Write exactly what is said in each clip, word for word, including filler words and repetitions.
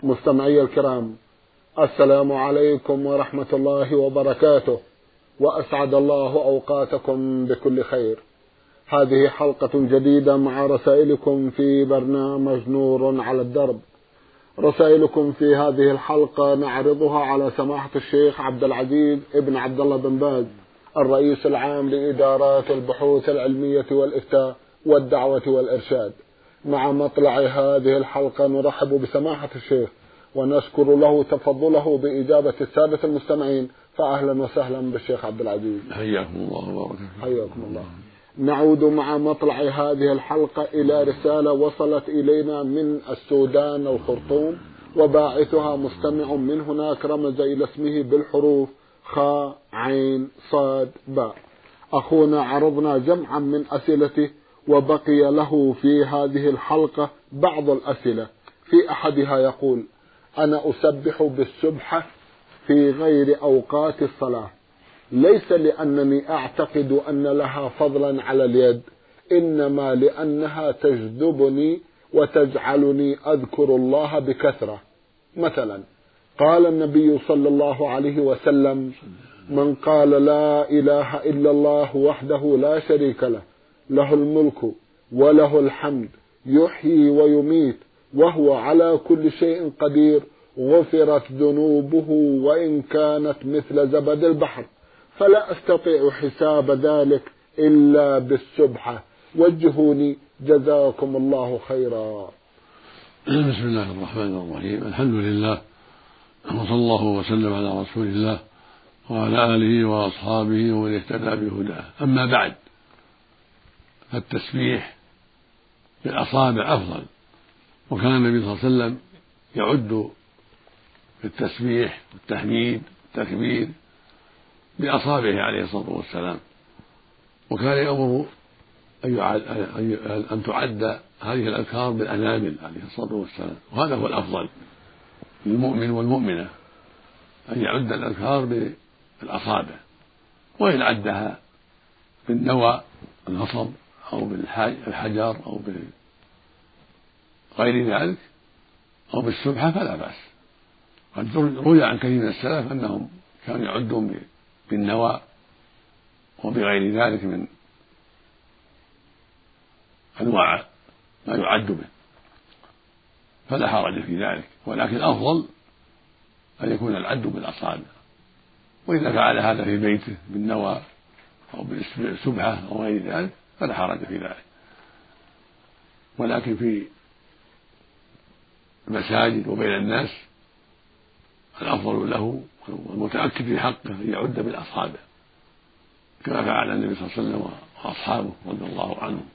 مستمعي الكرام، السلام عليكم ورحمة الله وبركاته، وأسعد الله أوقاتكم بكل خير. هذه حلقة جديدة مع رسائلكم في برنامج نور على الدرب. رسائلكم في هذه الحلقة نعرضها على سماحة الشيخ عبد العزيز ابن عبد الله بن باز، الرئيس العام لإدارات البحوث العلمية والإفتاء والدعوة والإرشاد. مع مطلع هذه الحلقة نرحب بسماحة الشيخ ونشكر له تفضله بإجابة السادة المستمعين، فأهلا وسهلا بالشيخ عبد العزيز. حياكم الله وبارك حياكم الله. نعود مع مطلع هذه الحلقة إلى رسالة وصلت إلينا من السودان الخرطوم، وباعثها مستمع من هناك رمز إلى اسمه بالحروف خاء عين صاد باء. أخونا عرضنا جمعا من أسئلته، وبقي له في هذه الحلقة بعض الأسئلة. في أحدها يقول: أنا أسبح بالسبحة في غير أوقات الصلاة، ليس لأنني أعتقد أن لها فضلا على اليد، إنما لأنها تجذبني وتجعلني أذكر الله بكثرة. مثلا قال النبي صلى الله عليه وسلم: من قال لا إله إلا الله وحده لا شريك له، له الملك وله الحمد يحيي ويميت وهو على كل شيء قدير، غفرت ذنوبه وإن كانت مثل زبد البحر، فلا أستطيع حساب ذلك إلا بالسبحة، وجهوني جزاكم الله خيرا. بسم الله الرحمن الرحيم، الحمد لله، وصلى الله وسلم على رسول الله وعلى آله وأصحابه ومن اهتدى بهداه. أما بعد، فالتسبيح بالأصابع أفضل، وكان النبي صلى الله عليه وسلم يعد في التسبيح والتحميد والتكبير بأصابعه عليه الصلاة والسلام، وكان يأمر أن تعد هذه الأذكار بالأنامل عليه الصلاة والسلام، وهذا هو الأفضل للمؤمن والمؤمنة، أن يعد الأذكار بالأصابع، وإن عدها بالنوى النصب أو بالحجر أو بغير ذلك أو بالسبحة فلا بأس. قد روي عن كثير من السلف أنهم كانوا يعدون بالنوى وبغير ذلك من أنواع ما يعد به، فلا حرج في ذلك، ولكن الأفضل أن يكون العد بالأصابع. وإذا فعل هذا في بيته بالنوى أو بالسبحة أو غير ذلك فلا حرج في ذلك. ولكن في المساجد وبين الناس الأفضل له والمتأكد في حقه أن يعد بالأصابع، كما فعل النبي صلى الله عليه وسلم وأصحابه رضي الله عنهم.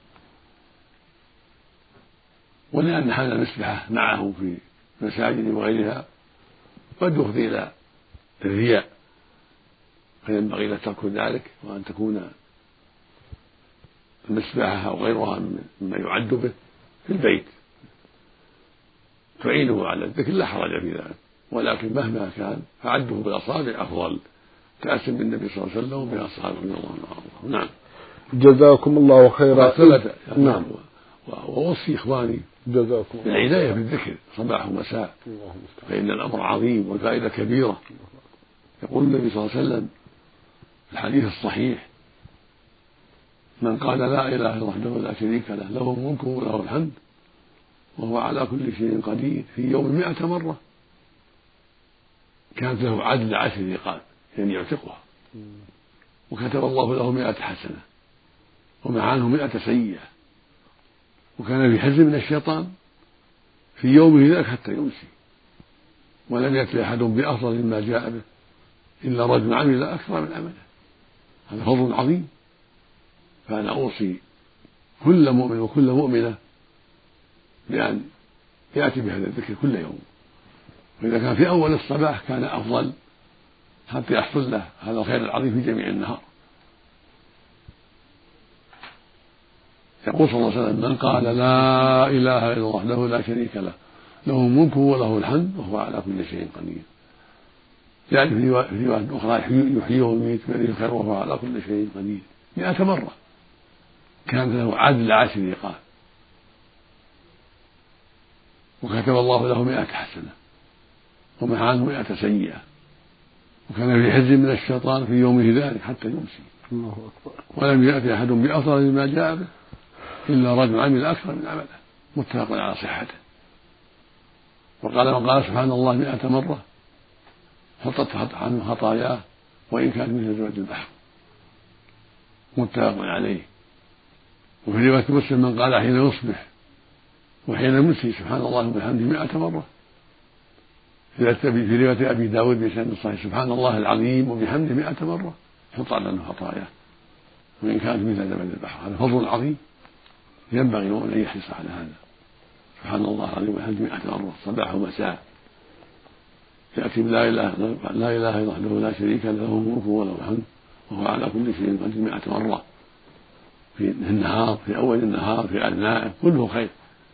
ولأن حمل المسبحة معه في المساجد وغيرها قد يفضي إلى الرياء، فينبغي لا ترك ذلك، وأن تكون المسبحة أو غيرها مما يعد به في البيت تعينه على الذكر، لا حرج في ذلك. ولكن مهما كان فعده بالأصابع أفضل، تأسم بالنبي صلى الله عليه وسلم وبأصحابه رضي الله عنهم. نعم، جزاكم الله خيرا. ثبت يعني نعم، وأوصي إخواني جزاكم الله بالعناية بالذكر صباح ومساء، فإن الأمر عظيم والفائدة كبيرة. يقول النبي صلى الله عليه وسلم في الحديث الصحيح: من قال لا إله إلا الله وحده لا شريك له، له الملك وله الحمد وهو على كل شيء قدير، في يوم مئة مرة كانت له عدل عشر رقاب، يعني يعتقها، وكتب الله له مئة حسنة ومع عنه مئة سيئة، وكان في حزن من الشيطان في يومه ذاك حتى يمسي، ولم يأتي أحد بأفضل مما جاء به إلا رجل عمل أكثر من عمله. هذا فضل عظيم. فأنا أوصي كل مؤمن وكل مؤمنة بأن يأتي بهذا الذكر كل يوم، وإذا كان في أول الصباح كان أفضل حتى يحصل له هذا الخير العظيم في جميع النهار. يقول صلى الله عليه وسلم: من قال لا إله إلا الله وحده لا شريك له، له الملك وله الحمد وهو على كل شيء قدير. يعني في رواية أخرى: يحيي ويميت بيده الخير وهو على كل شيء قدير، مئة مرة كانت له عدل عشر رقاب، وكتب الله له مئة حسنة ومحى عنه مئة سيئة، وكان في حزب من الشيطان في يومه ذلك حتى يمسي. الله أكبر. ولم يأتي أحد بأفضل مما جاء به إلا رجل عمل أكثر من عمله، متفق على صحته. وقال من قال سبحان الله مئة مرة حطت عنه خطاياه وإن كانت مثل زبد البحر، متفق عليه. وفي رواية مسلم من قال حين يصبح وحين يمسي سبحان الله وبحمده مئة مرة. في رواية أبي داود بسند صحيح سبحان الله العظيم وبحمده مئة مرة حط عنه خطاياه وإن كانت مثل زبد البحر. هذا فضل عظيم ينبغي أن يحرص على هذا. سبحان الله العظيم وبحمده مئة مرة صباح ومساء. يأتي بلا إله لا إله إلا وحده لا شريك له، له الملك وله الحمد وهو على كل شيء قدير مئة مرة في النهار، في أول النهار، في أثناءه، كله خير.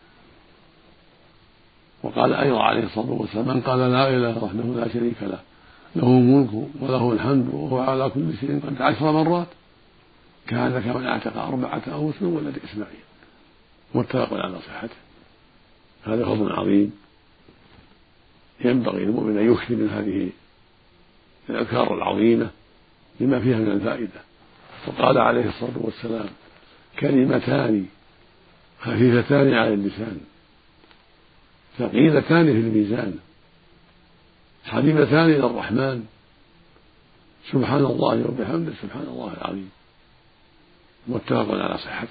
وقال أيضا عليه الصلاة والسلام من قال لا إله وحده لا شريك له، له الملك وله الحمد وهو على كل شيء قدير عشر مرات كان كمن اعتق أربعة أوس من ولد إسماعيل، متفق على صحته. هذا فضل عظيم ينبغي للمؤمن أن يكثر من هذه الأذكار العظيمة لما فيها من الفائدة. وقال عليه الصلاة والسلام كلمتان خفيفتان على اللسان ثقيلتان في الميزان حبيبتان إلى الرحمن سبحان الله وبحمده سبحان الله العظيم، متفق على صحته.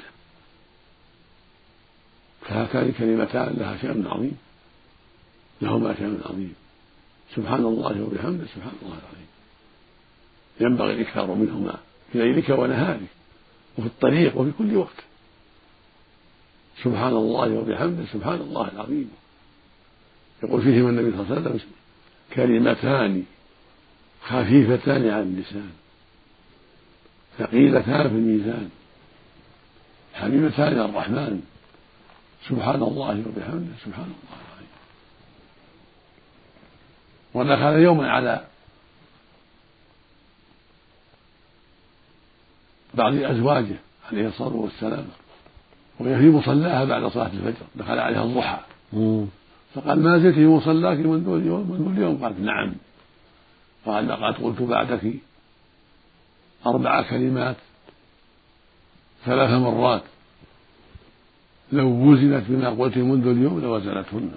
فهاتان كلمتان لها شأن عظيم، لهما شأن عظيم، سبحان الله وبحمده سبحان الله العظيم. ينبغي الإكثار منهما في ليلك ونهارك وفي الطريق وفي كل وقت. سبحان الله وبحمده سبحان الله العظيم. يقول فيهما النبي صلى الله عليه وسلم كلمتان خفيفتان على اللسان ثقيلتان في الميزان حبيبتان إلى الرحمن سبحان الله وبحمده سبحان الله العظيم. ودخل يوما على بعض أزواجه عليه الصلاة والسلام وهي في مصلاها بعد صلاة الفجر، دخل عليها الضحى فقال ما زلت في مصلاك منذ اليوم منذ اليوم؟ قالت نعم. قال لقد قلت بعدك أربع كلمات ثلاث مرات لو وزنت بما قلت منذ اليوم لوزنتهن.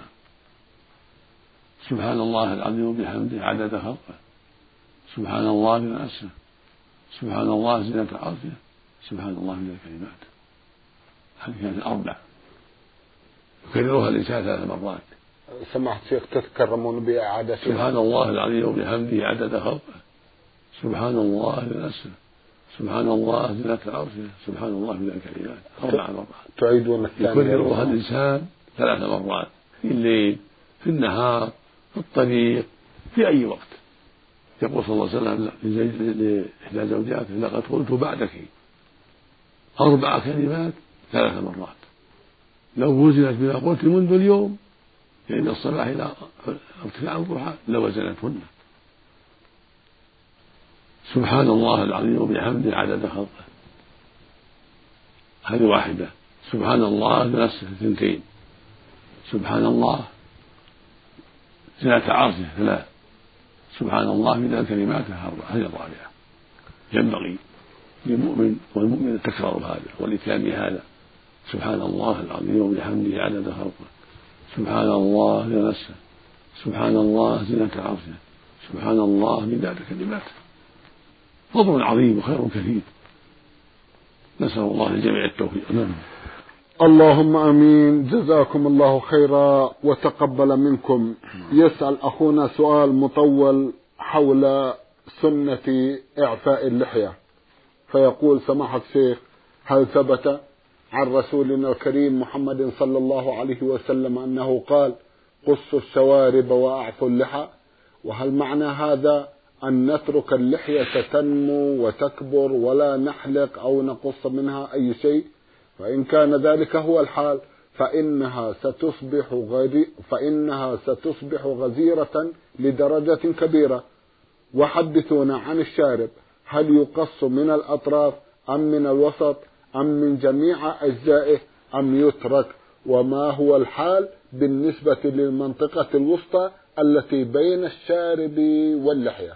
سبحان الله العظيم وبحمده عدد خلقه، سبحان الله بنفسه، سبحان الله زينة عرشه، سبحان الله من الكلمات. هذه كانت الأربع يكررها الإنسان ثلاث مرات. سمحت شيخ تتكرمون بإعادة سبحان الله العظيم وبحمده عدد خلقه، سبحان الله بنفسه، سبحان الله زينة عرشه، سبحان الله من الكلمات. أربع مرات تعيدون الثانية يكررها الإنسان ثلاث مرات في الليل في النهار في الطريق في أي وقت. يقول صلى الله عليه وسلم لإحدى زوجاته لقد قلت بعدك أربع كلمات ثلاث مرات لو وزنت بما قلت منذ اليوم يعني من الصباح إلى ارتفاع الضحى لوزنتهن. سبحان الله العظيم وبحمده عدد خلقه، هذه واحدة. سبحان الله بنفسه اثنتين، سبحان الله زينة عرشه ثلاث، سبحان الله من الكلمات هذه الرابعة. ينبغي للمؤمن والمؤمن تكرار هذا والإتيان بهذا. سبحان الله العظيم وبحمده عدد خلقه، سبحان الله بنفسه، سبحان الله زينة عرشه، سبحان الله مداد كلماته. فضل عظيم وخير كثير، نسأل الله للجميع التوفيق. نعم. اللهم امين. جزاكم الله خيرا وتقبل منكم. يسأل اخونا سؤال مطول حول سنة اعفاء اللحية، فيقول سماحة الشيخ هل ثبت عن رسولنا الكريم محمد صلى الله عليه وسلم انه قال قصوا الشوارب واعفوا اللحى؟ وهل معنى هذا أن نترك اللحية تنمو وتكبر ولا نحلق أو نقص منها أي شيء؟ فإن كان ذلك هو الحال فإنها ستصبح غري فإنها ستصبح غزيرة لدرجة كبيرة. وحدثونا عن الشارب، هل يقص من الأطراف أم من الوسط أم من جميع أجزائه أم يترك؟ وما هو الحال بالنسبة للمنطقة الوسطى التي بين الشارب واللحية؟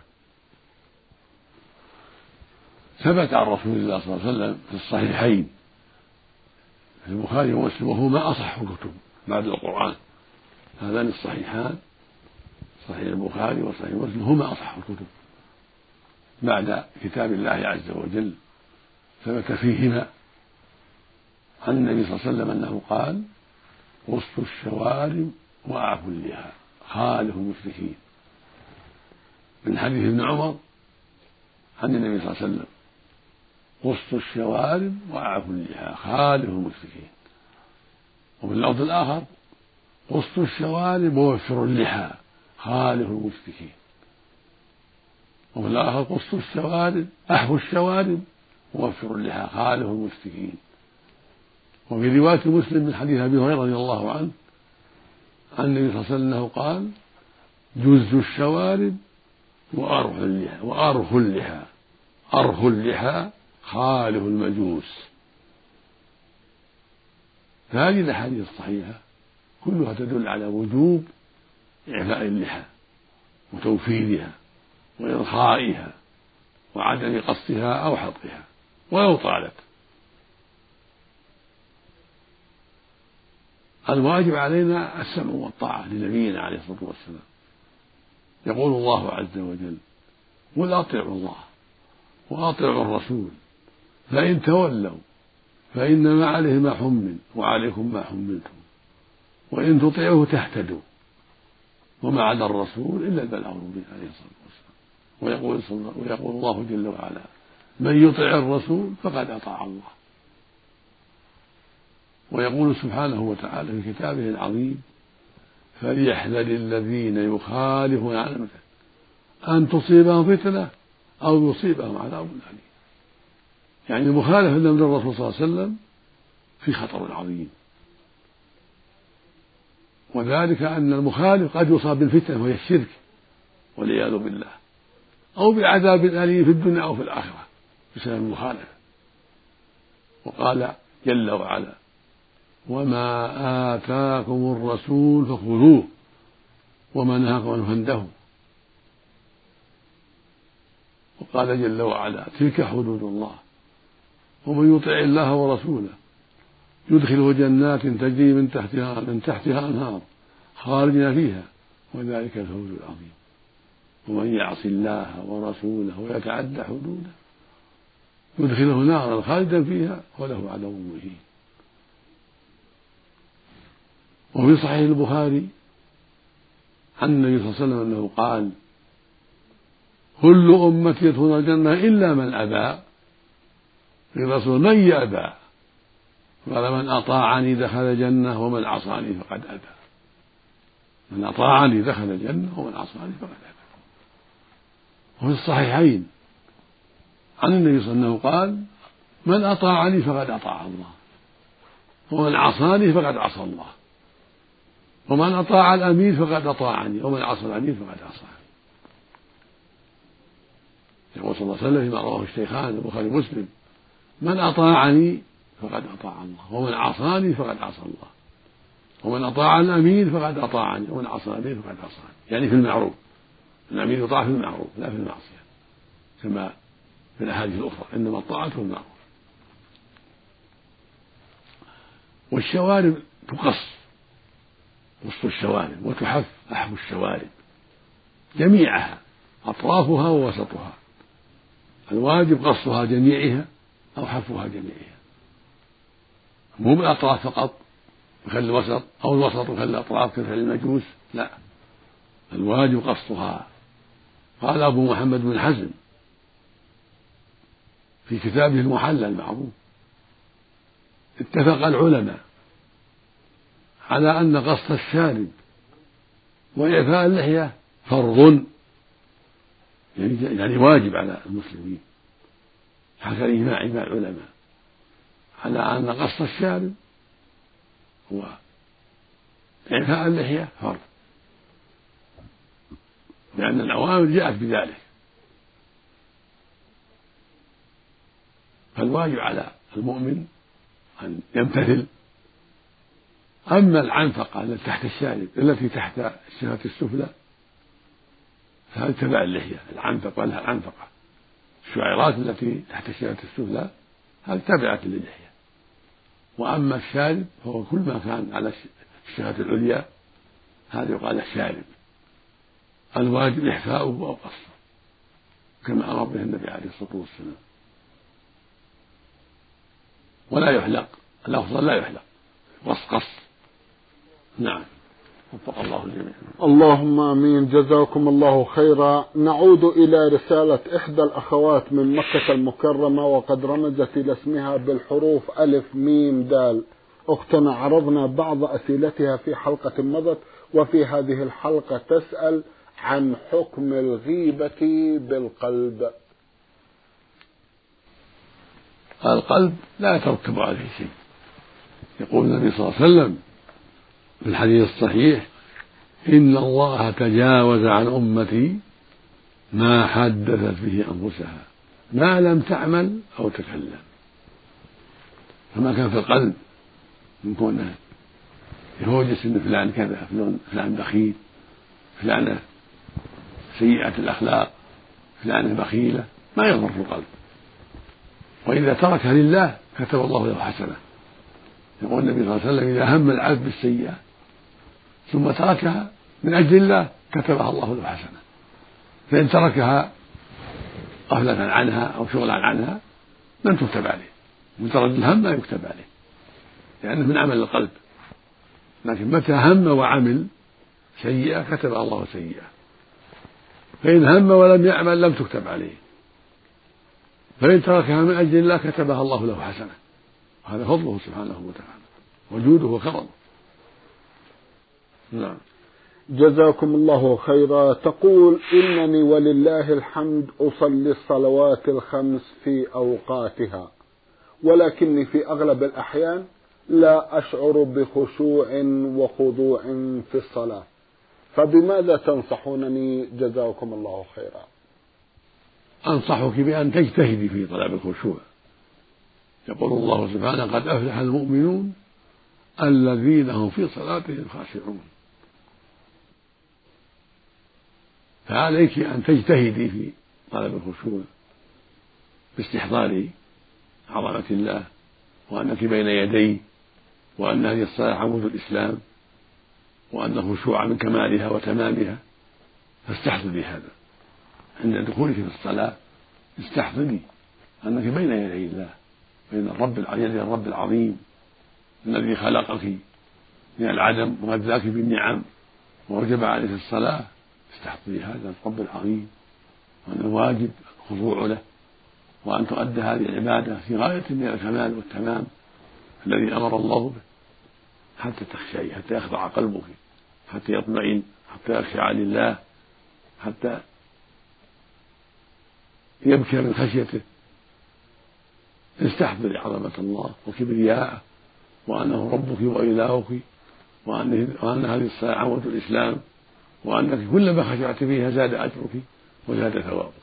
ثبت عن رسول الله صلى الله عليه وسلم في الصحيحين في البخاري ومسلم، وهما أصح الكتب بعد القرآن، هذان الصحيحان صحيح البخاري وصحيح مسلم هما أصح الكتب بعد كتاب الله عز وجل. ثبت فيهما عن النبي صلى الله عليه وسلم أنه قال: قصوا الشوارب وأعفوا اللحى خالفوا المشركين، من حديث ابن عمر عن النبي صلى الله عليه وسلم: قصوا الشوارب وأعفوا اللحى خالفوا المشركين. وفي اللفظ الآخر: قصوا الشوارب ووفروا اللحى خالفوا المشركين. وفي الآخر: قصوا الشوارب أحفوا الشوارب ووفروا اللحى خالفوا المشركين. وفي رواية مسلم من حديث أبي هريرة رضي الله عنه عن النبي صلى الله عليه وسلم أنه قال: جزوا الشوارب وأرخوا اللحى وأرخوا اللحى أرخوا اللحى خالفوا المجوس. هذه الأحاديث الصحيحة كلها تدل على وجوب إعفاء اللحى وتوفيرها وإرخائها وعدم قصها أو حلقها ولو طالت. الواجب علينا السمع والطاعة لنبينا عليه الصلاة والسلام. يقول الله عز وجل: قل أطيعوا الله وأطيعوا الرسول فإن تولوا فإنما عليه ما حمل وعليكم ما حملتم وإن تطيعوه تهتدوا وما على الرسول إلا البلاغ المبين عليه الصلاة والسلام. ويقول, ويقول الله جل وعلا: من يطع الرسول فقد أطاع الله. ويقول سبحانه وتعالى في كتابه العظيم: فليحذر الذين يخالفون عن أمره أن تصيبهم فتنة أو يصيبهم عذاب أليم. يعني المخالفة لأمر الرسول صلى الله عليه وسلم في خطر عظيم، وذلك أن المخالف قد يصاب بالفتنة وهي الشرك والعياذ بالله، أو بعذاب أليم في الدنيا أو في الآخرة بسبب المخالفة. وقال جل وعلا: وما آتاكم الرسول فخذوه وما نهاكم عنه فانتهوا. وقال جل وعلا: تلك حدود الله ومن يطع الله ورسوله يدخله جنات تجري من تحتها من تحتها أنهار خالدين فيها وذلك الفوز العظيم. ومن يعص الله ورسوله ويتعدى حدوده يدخله نارا خالدا فيها وله عذاب مهين. وفي صحيح البخاري عن النبي صلى الله عليه وسلم أنه قال: كل أمتي يدخلون الجنة إلا من أبى. الرسول: من يأبى؟ قال: من أطاعني دخل الجنة ومن عصاني فقد أبى. من أطاعني دخل الجنة ومن عصاني فقد أبى. وفي الصحيحين عن النبي صلى الله عليه وسلم قال: من أطاعني فقد أطاع الله ومن عصاني فقد عصى الله ومن أطاع الأمير فقد أطاعني ومن عصى الأمير فقد عصاني. يقول صلى الله عليه وسلم فيما رواه الشيخان البخاري ومسلم: من أطاعني فقد أطاع الله ومن عصاني فقد عصى الله ومن أطاع الأمير فقد أطاعني ومن عصى الأمير فقد عصاني. يعني في المعروف، الأمير يطاع في المعروف لا في المعصية كما في الأحاديث الأخرى، إنما الطاعة في المعروف. والشوارب تقص، قص الشوارب، وتحف أحف الشوارب جميعها أطرافها ووسطها. الواجب قصها جميعها أو حفها جميعها، مو بالأطراف فقط وخلي الوسط أو الوسط وخلي الأطراف كفعل المجوس، لا، الواجب قصها. قال أبو محمد بن حزم في كتابه المحلى المعروف: اتفق العلماء على أن قص الشارب وإعفاء اللحية فرض، يعني واجب على المسلمين. حكى الإجماع إجماع العلماء على أن قص الشارب وإعفاء اللحية فرض، لأن الأوامر جاءت بذلك. فالواجب على المؤمن أن يمتثل. أما العنفقة التي تحت الشارب التي تحت الشفة السفلى فهذا تبع اللحية. العنفقة لها العنفقة، الشعيرات التي تحت الشفة السفلى هذه تابعة للحية. وأما الشارب فهو كل ما كان على الشفة العليا هذا يقال الشارب، الواجب إحفاؤه أو قصه كما أمر به النبي عليه الصلاة والسلام. ولا يحلق، الأفضل لا يحلق، قص قص. نعم، وفق الله الجميع. اللهم آمين. جزاكم الله خيرا. نعود إلى رسالة إحدى الأخوات من مكة المكرمة وقد رمزت إلى اسمها بالحروف ألف ميم دال. أختنا عرضنا بعض أسئلتها في حلقة مضت، وفي هذه الحلقة تسأل عن حكم الغيبة بالقلب. القلب لا يترتب عليه شيء. يقول النبي صلى الله عليه وسلم في الحديث الصحيح: إن الله تجاوز عن أمتي ما حدثت به أنفسها ما لم تعمل أو تكلم. فما كان في القلب من كونه يهوجس إن فلان كذا، فلان بخيل، فلانة سيئة الأخلاق، فلانة بخيلة، ما يضر في القلب. وإذا تركها لله كتب الله له حسنة. يقول النبي صلى الله عليه وسلم: إذا هم العبد بالسيئة ثم تركها من أجل الله كتبها الله له حسنة. فإن تركها غفلة عنها أو شغلا عنها لم تكتب عليه. مجرد الهم لا يكتب عليه لأنه من عمل القلب. لكن متى هم وعمل سيئة كتب الله سيئة. فإن هم ولم يعمل لم تكتب عليه. فإن تركها من أجل الله كتبها الله له حسنة. وهذا فضله سبحانه وتعالى وجوده وكرمه. نعم. جزاكم الله خيرا. تقول: إنني ولله الحمد أصلي الصلوات الخمس في أوقاتها، ولكني في أغلب الأحيان لا أشعر بخشوع وخضوع في الصلاة، فبماذا تنصحونني جزاكم الله خيرا؟ أنصحك بأن تجتهدي في طلب الخشوع. يقول الله سبحانه: قد أفلح المؤمنون الذين هم في صلاتهم خاشعون. فعليك أن تجتهدي في طلب الخشوع باستحضار عظمة الله وأنك بين يديه، وأن هذه الصلاة عمود الإسلام، وأن الخشوع من كمالها وتمامها. فاستحضري هذا عند دخولك في الصلاة. استحضري أنك بين يدي الله، بين الرب يدي الرب العظيم الذي خلقك من العدم وغذاك بالنعم ووجب عليك الصلاة. استحضري هذا الرب العظيم، وأن الواجب الخضوع له، وأن تؤدى هذه العبادة في غاية من الكمال والتمام الذي أمر الله به، حتى تخشعي، حتى يخضع قلبك، حتى يطمئن، حتى يخشع لله، حتى يبكي من خشيته. استحضري عظمة الله وكبرياءه، وأنه ربك وإلهك، وأن هذه الصلاة عمود الإسلام، وأنك كلما خشعت فيها زاد أجرك وزاد ثوابك.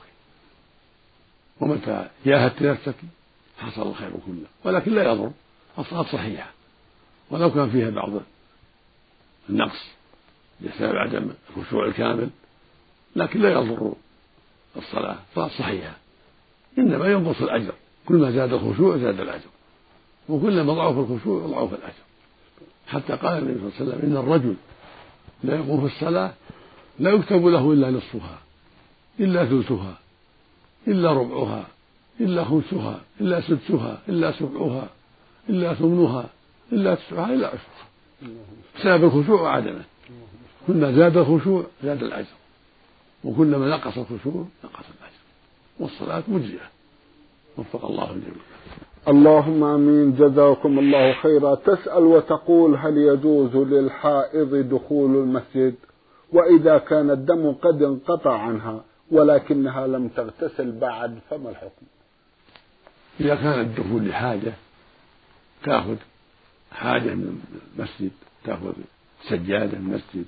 ومتى جاهدت نفسك حصل الخير كله. ولكن لا يضر، الصلاة صحيحة ولو كان فيها بعض النقص بسبب عدم الخشوع الكامل، لكن لا يضر الصلاة، الصلاة صحيحة. إنما ينقص الأجر، كل ما زاد الخشوع زاد الأجر، وكلما ضعف الخشوع ضعف الأجر. حتى قال النبي صلى الله عليه وسلم: إن الرجل لا يقوم في الصلاة لا يكتب له إلا نصفها، إلا ثلثها، إلا ربعها، إلا خمسها، إلا سدسها، إلا سبعها، إلا ثمنها، إلا تسعها، إلا عشرها، بسبب الخشوع وعدمه. كلما زاد الخشوع زاد الأجر، وكلما نقص الخشوع نقص الأجر. والصلاة مجزئة. وفق الله الجميع. اللهم آمين. جزاكم الله خيرا. تسأل وتقول: هل يجوز للحائض دخول المسجد، وإذا كان الدم قد انقطع عنها ولكنها لم تغتسل بعد فما الحكم؟ إذا كان الدخول لحاجة تأخذ حاجة من المسجد، تأخذ سجادة من المسجد،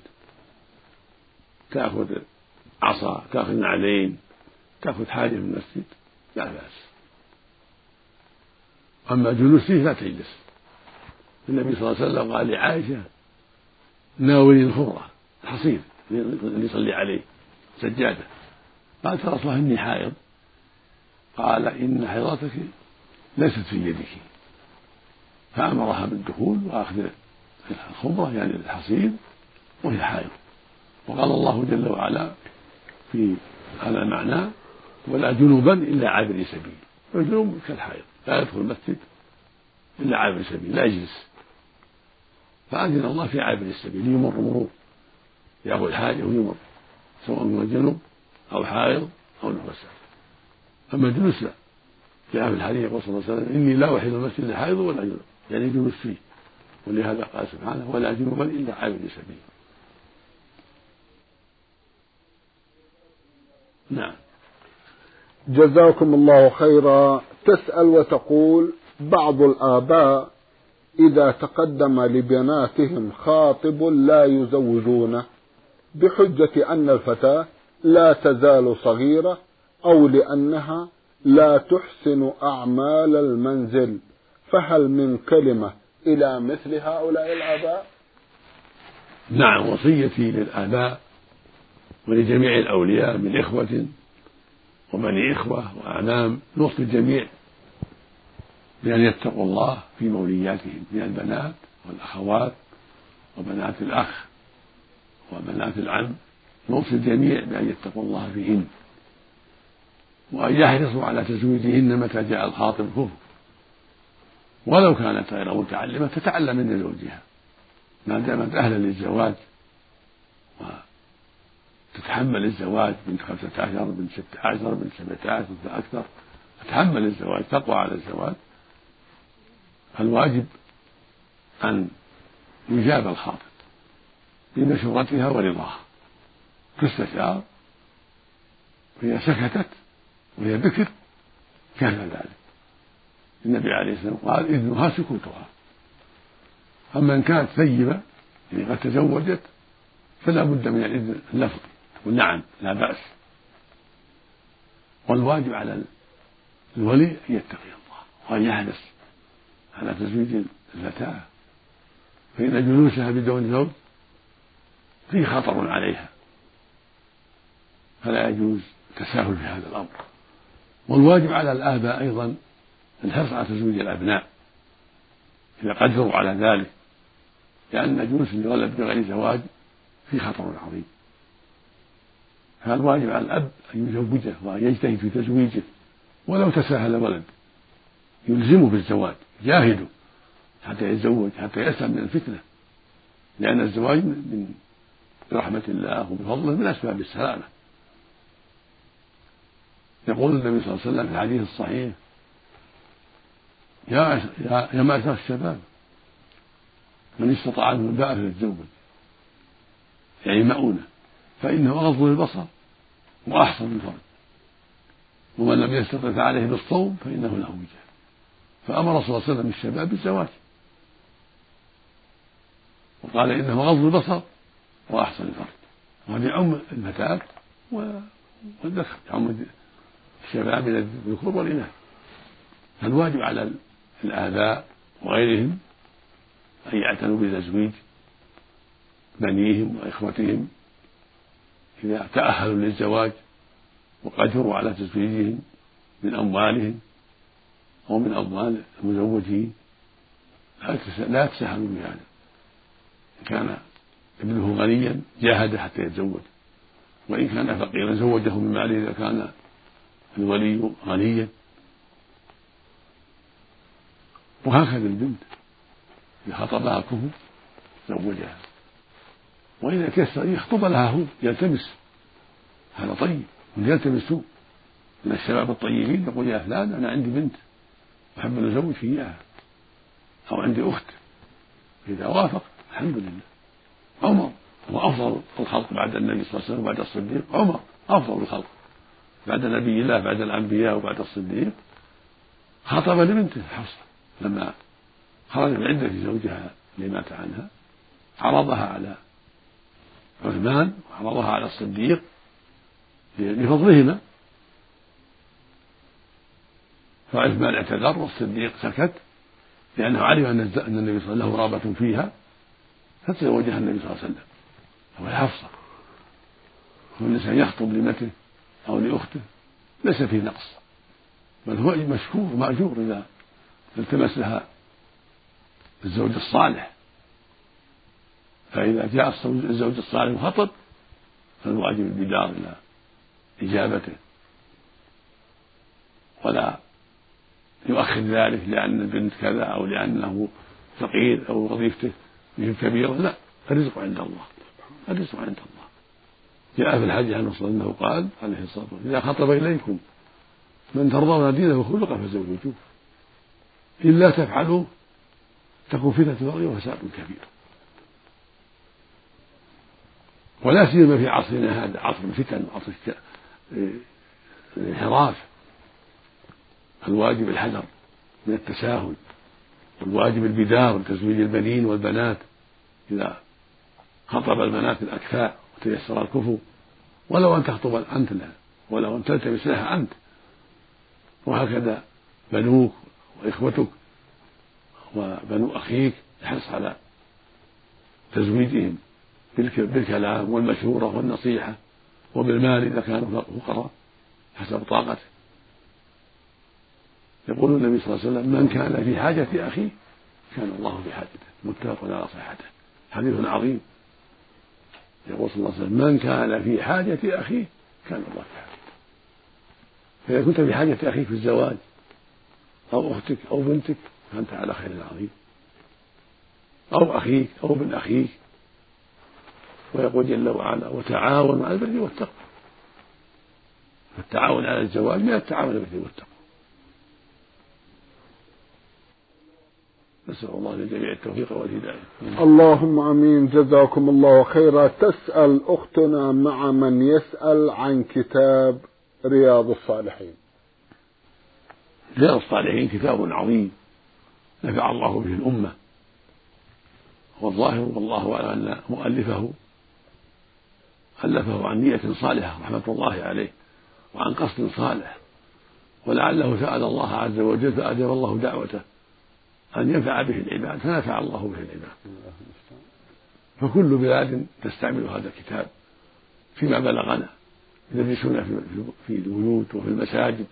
تأخذ عصا، تأخذ نعلين، تأخذ حاجة من المسجد، لا بأس. أما الجلوس فيه لا تجلس. النبي صلى الله عليه وسلم قال لعائشة: ناولي الخرة، الحصير اللي يصلي عليه، سجادة. قالت: يا رسول الله إني حائض. قال: إن حيضتك ليست في يدك. فأمرها بالدخول وأخذ الخمرة يعني الحصير وهي حائض. وقال الله جل وعلا في هذا المعنى: ولا جنوبا إلا عابر سبيل. والجنوب كالحائض لا يدخل المسجد إلا عابر سبيل لا يجلس. فأذن الله في عابر السبيل يمر مرور يأخذ حاجة ويمر سواء من الجنوب أو حائض أو نفسه. أما الجلوس لا. جاء في الحديث يقول صلى الله عليه وسلم: إني لا أحل المسجد لحائض ولا جنوب، يعني جلوس فيه. ولهذا قال سبحانه: ولا جنوبا إلا عابر سبيل. نعم. جزاكم الله خيرا. تسأل وتقول: بعض الآباء إذا تقدم لبناتهم خاطب لا يزوجونه بحجة أن الفتاة لا تزال صغيرة أو لأنها لا تحسن أعمال المنزل، فهل من كلمة إلى مثل هؤلاء الآباء؟ نعم. وصيتي للآباء ولجميع الأولياء من إخوة وبني إخوة وأعمام نوصي الجميع بأن يتقوا الله في مولياتهم من البنات والأخوات وبنات الأخ وبنات العم. نوصي الجميع بأن يتقوا الله فيهن وأن يحرصوا على تزويجهن متى جاء الخاطب كفر، ولو كانت غير متعلمة تتعلم من زوجها ما دامت أهلا للزواج وتتحمل الزواج. بنت خمسة عشر بنت ستة عشر بنت سبعة عشر بنت أكثر تتحمل الزواج تقوى على الزواج. الواجب أن يجاب الخاطب بمشورتها ورضاها تستشار، فإذا سكتت وهي بكر كان ذلك. النبي عليه الصلاة والسلام قال: إذنها سكوتها. أما إن كانت ثيبة يعني قد تزوجت فلا بد من الإذن اللفظي تقول: نعم لا بأس. والواجب على الولي أن يتقي الله وأن يحرص على تزويج الفتاة، فإن جلوسها بدون زوج فيه خطر عليها، فلا يجوز التساهل في هذا الأمر. والواجب على الآباء أيضا الحرص على تزويج الأبناء إذا قدروا على ذلك، لأن جلوس الولد بغير زواج فيه خطر عظيم. فالواجب على الأب أن يزوجه وأن يجتهد في تزويجه، ولو تساهل ولد يلزمه بالزواج جاهده حتى يتزوج حتى يسلم من الفتنة، لأن الزواج من برحمة الله وبفضله من أسباب السلامة. يقول النبي صلى الله عليه وسلم في الحديث الصحيح: يا يا يا معشر الشباب من استطاع منكم الباءة فليتزوج، يعني مؤونة، فإنه أغض للبصر وأحصن للفرج، ومن لم يستطع فعليه بالصوم فإنه له وجاء. فأمر صلى الله عليه وسلم الشباب بالزواج وقال: إنه غض البصر وأحسن الفرج. وهذا يعم الفتاة والذكر، يعم الشباب من الذكور والإناث. فالواجب على الآباء وغيرهم أن يعتنوا بتزويج بنيهم وإخوتهم إذا تأهلوا للزواج وقدروا على تزويجهم من أموالهم أو من أموال المزوجين، لا يتساهلوا بهذا. إن كان ابنه غنيا جاهد حتى يتزوج، وإن كان فقيرا زوجه من ماله إذا كان الولي غنيا. وهكذا البنت إذا خطبها كفو زوجها، وإذا تيسر يخطب لها هو يلتمس، هذا طيب من يلتمسه من الشباب الطيبين يقول: يا فلان أنا عندي بنت أحب أن أزوجك إياها، أو عندي أخت. إذا وافق الحمد لله. عمر هو أفضل الخلق بعد النبي صلى الله عليه وسلم وبعد الصديق. عمر أفضل الخلق بعد نبي الله بعد الأنبياء وبعد الصديق، خطب لبنته حفصة لما خرج من عدة زوجها اللي مات عنها، عرضها على عثمان وعرضها على الصديق لفضلهما، فعثمان اعتذر والصديق سكت لأنه علم أن النبي صلى الله عليه وسلم له رغبة فيها، فتزوجها النبي صلى الله عليه وسلم وهي حفصة. والإنسان يخطب لابنته أو لأخته ليس فيه نقص، بل هو مشكور مأجور إذا التمس لها الزوج الصالح. فإذا جاء الزوج الصالح وخطب فالواجب البدار إلى إجابته، ولا يؤخر ذلك لأن البنت كذا أو لأنه فقير أو وظيفته بهم كبيرة، لا، الرزق عند الله، الرزق عند الله. جاء في الحديث عن رسول الله قال عليه الصلاة والسلام: إذا خطب إليكم من ترضون دينه وخلقه فزوجوه، إلا تفعلوا تكون فتنة بغي وفساد كبير. ولا سيما في عصرنا هذا، عصر الفتن وعصر الانحراف، الواجب الحذر من التساهل، والواجب البدار بتزويج البنين والبنات إذا خطب البنات الأكفاء وتيسر الكفو، ولو أن تخطب أنت لها، ولو أن تلتمس لها أنت، وهكذا بنوك وإخوتك وبنو أخيك يحرص على تزويجهم بالكلام والمشورة والنصيحة وبالمال إذا كانوا فقراء حسب طاقته. يقول النبي صلى الله عليه وسلم: من كان في حاجة أخيه كان الله في حاجته، متفق على صحته، حديث عظيم. يقول صلى الله عليه وسلم: من كان في حاجة أخيه كان الله في حاجته. فإذا كنت في حاجة أخيك في الزواج أو أختك أو بنتك فأنت على خير عظيم، أو أخيك أو ابن أخيك. ويقول جل وعلا: وتعاونوا على البر والتقوى. فالتعاون على الزواج من التعاون على البر والتقوى. نسأل الله للجميع التوفيق والهداية. اللهم امين. جزاكم الله خيرا. تسأل اختنا مع من يسأل عن كتاب رياض الصالحين. رياض الصالحين كتاب عظيم نفع الله به الأمة، والظاهر والله أعلم أن مؤلفه ألفه عن نية صالحة رحمة الله عليه وعن قصد صالح، ولعله سأل الله عز وجل فأجاب الله دعوته أن ينفع به العباد فنفع الله به العباد. فكل بلاد تستعمل هذا الكتاب فيما بلغنا يدرسون في البيوت وفي المساجد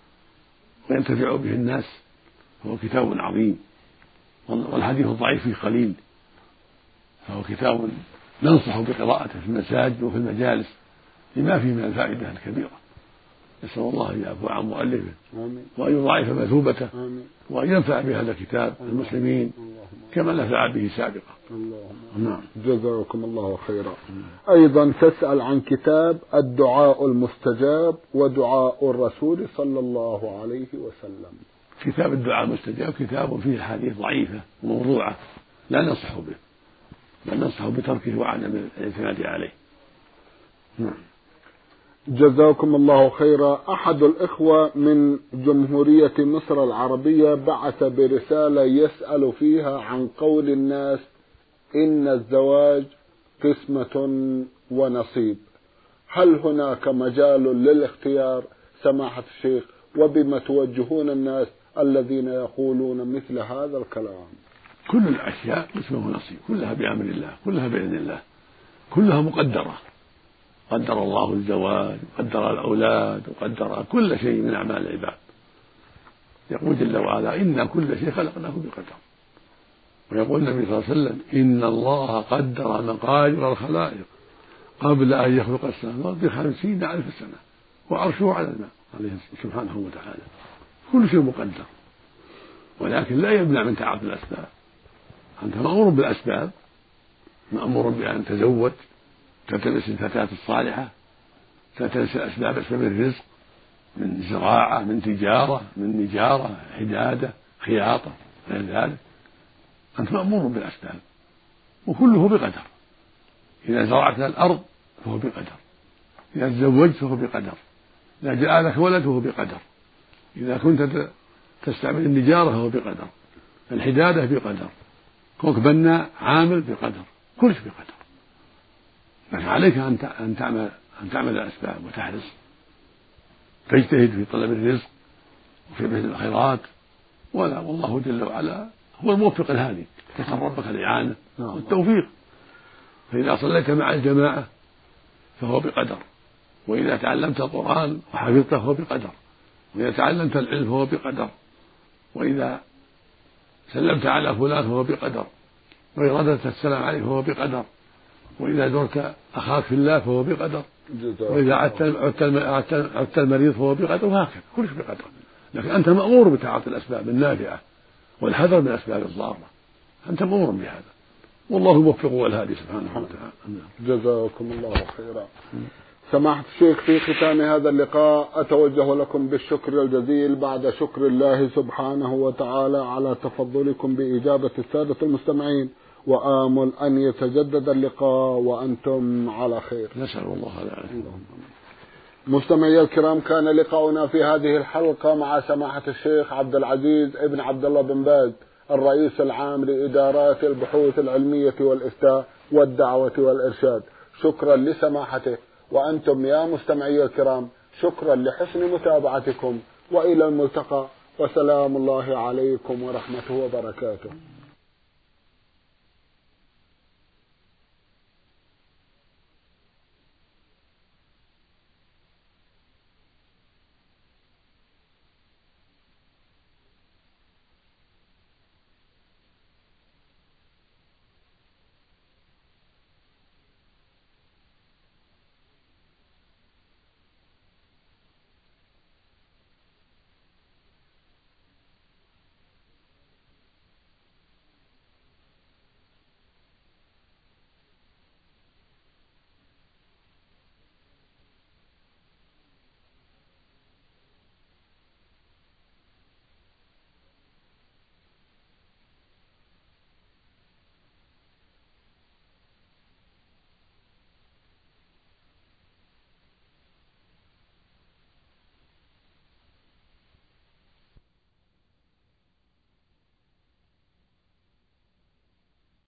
وينتفع به الناس، فهو كتاب عظيم، والحديث الضعيف فيه قليل، فهو كتاب ننصح بقراءته في المساجد وفي المجالس لما فيه من الفائدة الكبيرة. نسأل الله أن يعفو عن مؤلفه وأن يضاعف مثوبته وأن ينفع بهذا الكتاب المسلمين كما نفع به سابقا. نعم. جزاكم الله خيرا. أيضا تسأل عن كتاب الدعاء المستجاب ودعاء الرسول صلى الله عليه وسلم. كتاب الدعاء المستجاب كتاب فيه حديث ضعيفة وموضوعة لا ننصح به، بل ننصح بتركه وعدم الاعتماد عليه. نعم. جزاكم الله خيرا. أحد الإخوة من جمهورية مصر العربية بعث برسالة يسأل فيها عن قول الناس إن الزواج قسمة ونصيب، هل هناك مجال للاختيار سماحة الشيخ؟ وبما توجهون الناس الذين يقولون مثل هذا الكلام؟ كل الأشياء قسمة ونصيب، كلها بأمر الله، كلها بإذن الله، كلها مقدرة. قدر الله الزواج وقدر الأولاد وقدر كل شيء من أعمال العباد. يقول جل وعلا: إن كل شيء خلقناه بقدر. ويقول النبي صلى الله عليه وسلم: إن الله قدر مقادير الخلائق قبل أن يخلق السماوات بخمسين ألف سنة وعرشه على الماء عليه سبحانه وتعالى. كل شيء مقدر، ولكن لا يمنع من تعاطي الأسباب. أنت مأمور بالأسباب، مأمور بأن تزوج، تلتمس الفتاة الصالحة، تلتمس الأسباب، أسباب الرزق من زراعة، من تجارة، من نجارة، حدادة، خياطة، غير ذلك. أنت مأمور بالأسباب وكله بقدر. إذا زرعت الأرض فهو بقدر، إذا تزوجت فهو بقدر، إذا جاء لك ولد فهو بقدر، إذا كنت تستعمل النجارة فهو بقدر، الحدادة بقدر، كونك بناء عامل بقدر، كل شيء بقدر. فعليك أن تعمل أن تعمل الأسباب وتحرص، تجتهد في طلب الرزق وفي بذل الخيرات، ولا والله جل وعلا هو الموفق الهادي. تسأل ربك الإعانة والتوفيق. فإذا صليت مع الجماعة فهو بقدر، وإذا تعلمت القرآن وحفظته فهو بقدر، وإذا تعلمت العلم فهو بقدر، وإذا سلمت على فلان فهو بقدر، وإذا رددت السلام عليه فهو بقدر، وإذا زرت أخاك في الله فهو بقدر، وإذا عدت المريض فهو بقدر، وهكذا كلش بقدر. لكن أنت مأمور بتعاطي الأسباب النافعة والحذر من الأسباب الضارة، أنت مأمور بهذا، والله الموفق والهادي سبحانه وتعالى. جزاكم الله خيرا. سماحة الشيخ، في ختام هذا اللقاء أتوجه لكم بالشكر الجزيل بعد شكر الله سبحانه وتعالى على تفضلكم بإجابة السادة المستمعين، وآمل أن يتجدد اللقاء وأنتم على خير. نسأل الله العافية. مستمعي الكرام، كان لقاؤنا في هذه الحلقة مع سماحة الشيخ عبد العزيز ابن عبد الله بن باز، الرئيس العام لإدارات البحوث العلمية والإفتاء والدعوة والإرشاد. شكرا لسماحته، وأنتم يا مستمعي الكرام شكرا لحسن متابعتكم، وإلى الملتقى، وسلام الله عليكم ورحمته وبركاته.